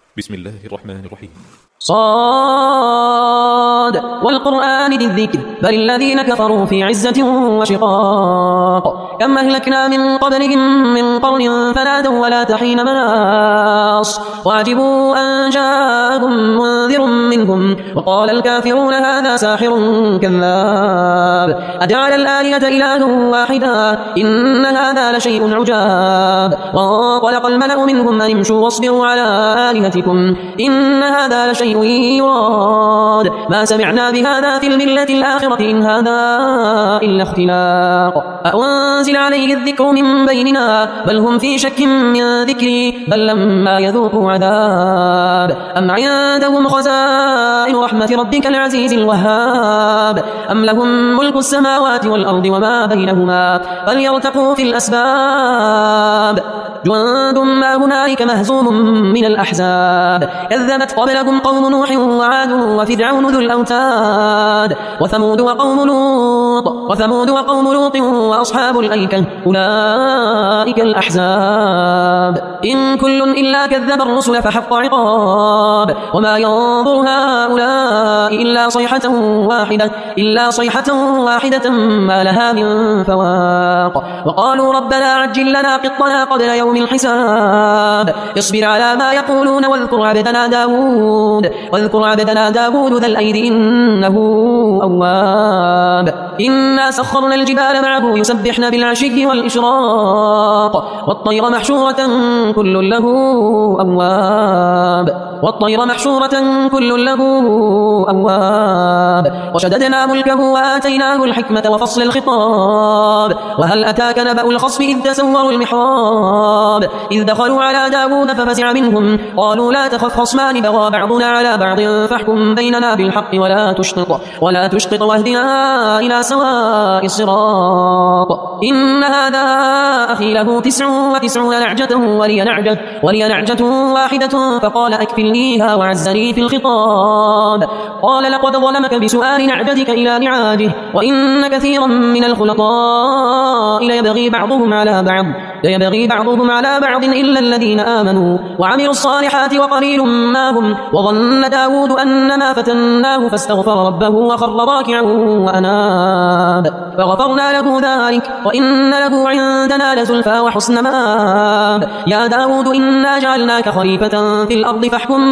بسم الله الرحمن الرحيم. صاد والقرآن ذي الذكر بل الذين كفروا في عزة وشقاق كم أهلكنا من قبلهم من قرن فنادوا ولا تحين مناص وعجبوا أن جاءهم منذر منهم وقال الكافرون هذا ساحر كذاب أجعل الآلهة إله واحدا إن هذا لشيء عجاب وانطلق الملأ منهم أن امشوا واصبروا على آلهتكم إن هذا لشيء يراد ما سمعنا بهذا في الملة الآخرة إن هذا إلا اختلاق أأنزل عليه الذكر من بيننا بل هم في شك من ذكري بل لما يذوقوا عذاب أم عندهم خزائن رحمة ربك العزيز الوهاب أم لهم ملك السماوات والأرض وما بينهما فليرتقوا في الأسباب جند ما هنالك مهزوم من الأحزاب كذبت قبلكم قوم نوح وعاد وفرعون ذو الأوتاد وثمود وقوم لوط وأصحاب الأيكة أولئك الأحزاب إن كل إلا كذب الرسل فحق عقاب وما ينظر هؤلاء إلا صيحة واحدة ما لها من فواق وقالوا ربنا عجل لنا قطنا قبل يوم الحساب اصبر على ما يقولون واذكر عبدنا داود ذا الأيد إنه أواب إنا سخرنا الجبال معه يسبحن بالعشي والإشراق والطير محشورة كل له أواب وشددنا ملكه وآتيناه الحكمة وفصل الخطاب وهل أتاك نبأ الخصم إذ تسوروا المحراب إذ دخلوا على داود ففزع منهم قالوا لا تخف خصمان بغى بعضنا على بعض فاحكم بيننا بالحق ولا تشطط واهدنا إلى سواء الصراط إن هذا أخي له 99 نعجة ولي نعجة واحدة فقال أكفلنيها وعزني في الخطاب قال لقد ظلمك بسؤال نعجتك إلى نعاجه وإن كثيرا من الخلطاء ليبغي بعضهم على بعض إلا الذين آمنوا وعملوا الصالحات وقليل ما هم وظن داود أنما فتناه فاستغفر ربه وخر راكعا وأناب فغفرنا له ذلك وإن له عندنا لزلفى وحسن مآب يا داود إنا جعلناك خليفة في الأرض فاحكم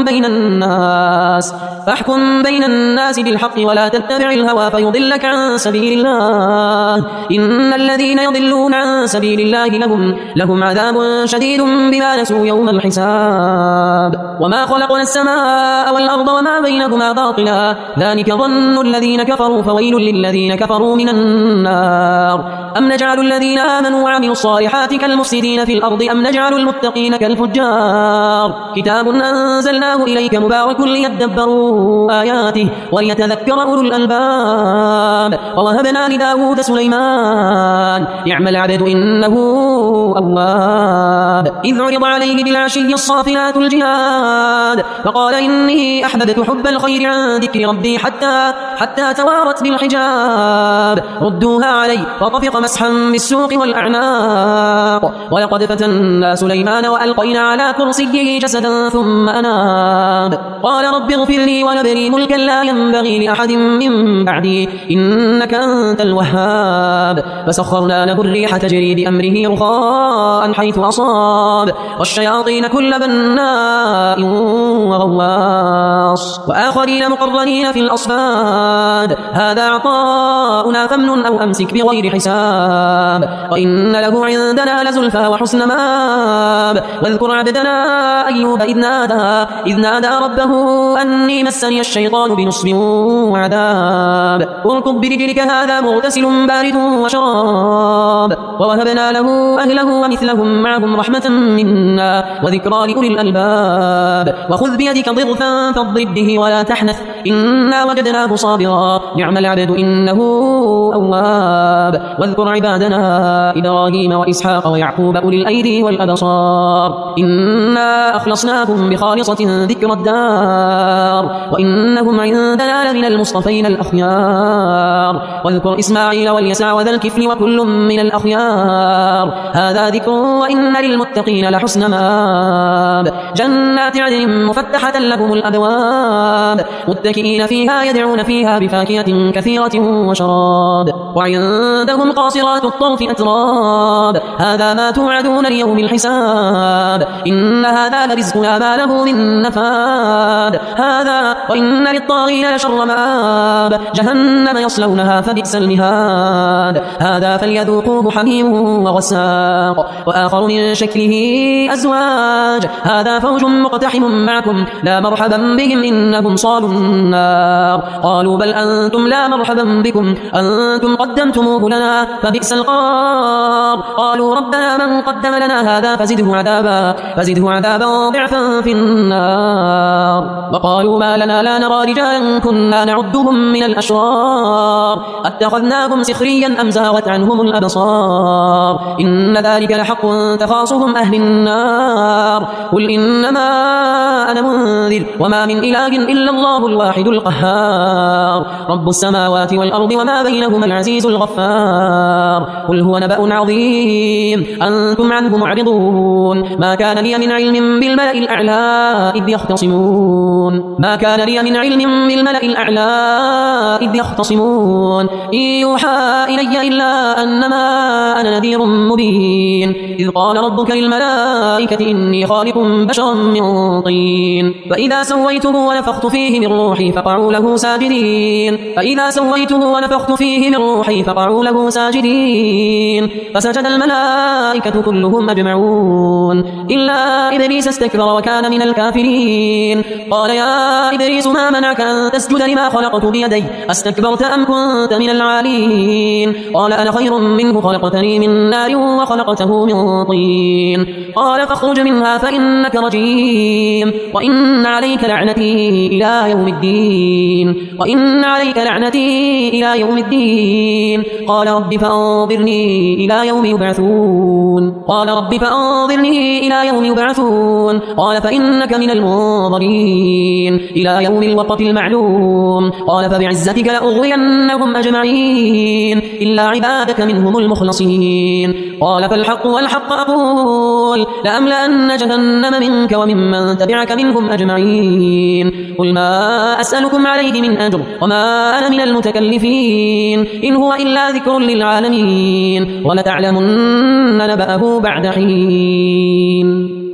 بين الناس بالحق ولا تتبع الهوى فيضلك عن سبيل الله إن الذين يضلون عن سبيل الله لهم عذاب شديد بما نسوا يوم الحساب وما خلقنا السماء والأرض وما بينهما باطلا ذلك ظن الذين كفروا فويل للذين كفروا من النار أم نجعل الذين آمنوا وعملوا الصالحات كالمفسدين في الأرض أم نجعل المتقين كالفجار كتاب أنزلناه إليك مبارك ليدبروا آياته وليتذكر أولو الألباب ووهبنا لداود سليمان نعم العبد إنه أواب إذ عرض عليه بالعشي الصافنات الجهاد فقال إني أحببت حب الخير عن ذكر ربي حتى توارت بالحجاب ردوها علي فطفق مسحا بالسوق والأعناق ولقد فتنا سليمان وألقينا على كرسيه جسدا ثم أناب قال رب اغفر لي وهب لي ملكا لا ينبغي لأحد من بعدي إنك أنت الوهاب فسخرنا له الريح تجري بأمره رخاء حيث أصاب والشياطين كل بناء وغواص وآخرين مقرنين في الأصفاد هذا عطاؤنا فامنن أو أمسك بغير حساب وإن له عندنا لزلفى وحسن مآب واذكر عبدنا أيوب إذ نادى ربه أني مسني الشيطان بنصب وعذاب اركض برجلك هذا مغتسل بارد وشراب ووهبنا له أهله ومثلهم معهم رحمة منا وذكرى لأولي الألباب وخذ بيدك ضغثا فاضرب به ولا تحنث إنا وجدناه صابرا نعم العبد إنه أواب واذكر عبادنا إبراهيم وإسحاق ويعقوب أولي الأيدي والأبصار إنا أخلصناهم بخالصة ذكر الدار وإنهم عندنا لمن المصطفين الأخيار واذكر إسماعيل واليسع وذا الكفل وكل من الأخيار هذا ذكر وإن للمتقين لحسن مآب جنات عدن مفتحة لهم الأبواب متكئين فيها يدعون فيها بفاكهة كثيرة وشراب وعندهم قاصرات الطرف أتراب هذا ما توعدون ليوم الحساب إن هذا لرزقنا ما له من نفاد هذا وإن للطاغين لشر مآب جهنم يصلونها فبئس المهاد هذا فليذوقوه حميم وغساق وآخر من شكله أزواج هذا فوج مقتحم معكم لا مرحبا بهم إنهم صالوا النار قالوا بل أنتم لا مرحبا بكم أنتم قدمتموه لنا فبئس القرار قالوا ربنا من قدم لنا هذا فزده عذابا ضعفا في النار وقالوا ما لنا لا نرى رجالا كنا نعدهم من الأشرار اتخذناهم سخريا أم زاغت عنهم الأبصار إن ذلك لحق تخاصهم أهل النار قل إنما أنا منذر وما من إله إلا الله الواحد القهار رب السماوات والأرض وما بينهما العزيز الغفار قل هو نبأ عظيم أنتم عنه معرضون ما كان لي من علم بالملأ الأعلى إذ يختصمون إن يوحى إلي إلا أنما أنا نذير مبين إذ قال ربك للملائكة إني خالق بشرا من طين فإذا سويته ونفخت فيه من روحي فقعوا له ساجدين فسجد الملائكة كلهم أجمعون إلا إبليس استكبر وكان من الكافرين قال يا إبليس ما منعك أن تسجد لما خلقت بيدي أستكبرت أم كنت من العالين قال أنا خير منه خلقتني من نار وخلقته من طين قال فاخرج منها فإنك رجيم وإن عليك لعنتي إلى يوم الدين قال رب فأنظرني إلى يوم يبعثون قال فإنك من المنظرين إلى يوم الوقت المعلوم قال فبعزتك لأغوينهم أجمعين إلا عبادك منهم المخلصين قال فالحق والحق أقول لأملأن جهنم منك وممن تبعك منهم أجمعين قل ما أسألكم عليه من أجر وما أنا من المتكلفين إن هو إلا ذكر للعالمين ولتعلمن نبأه بعد حين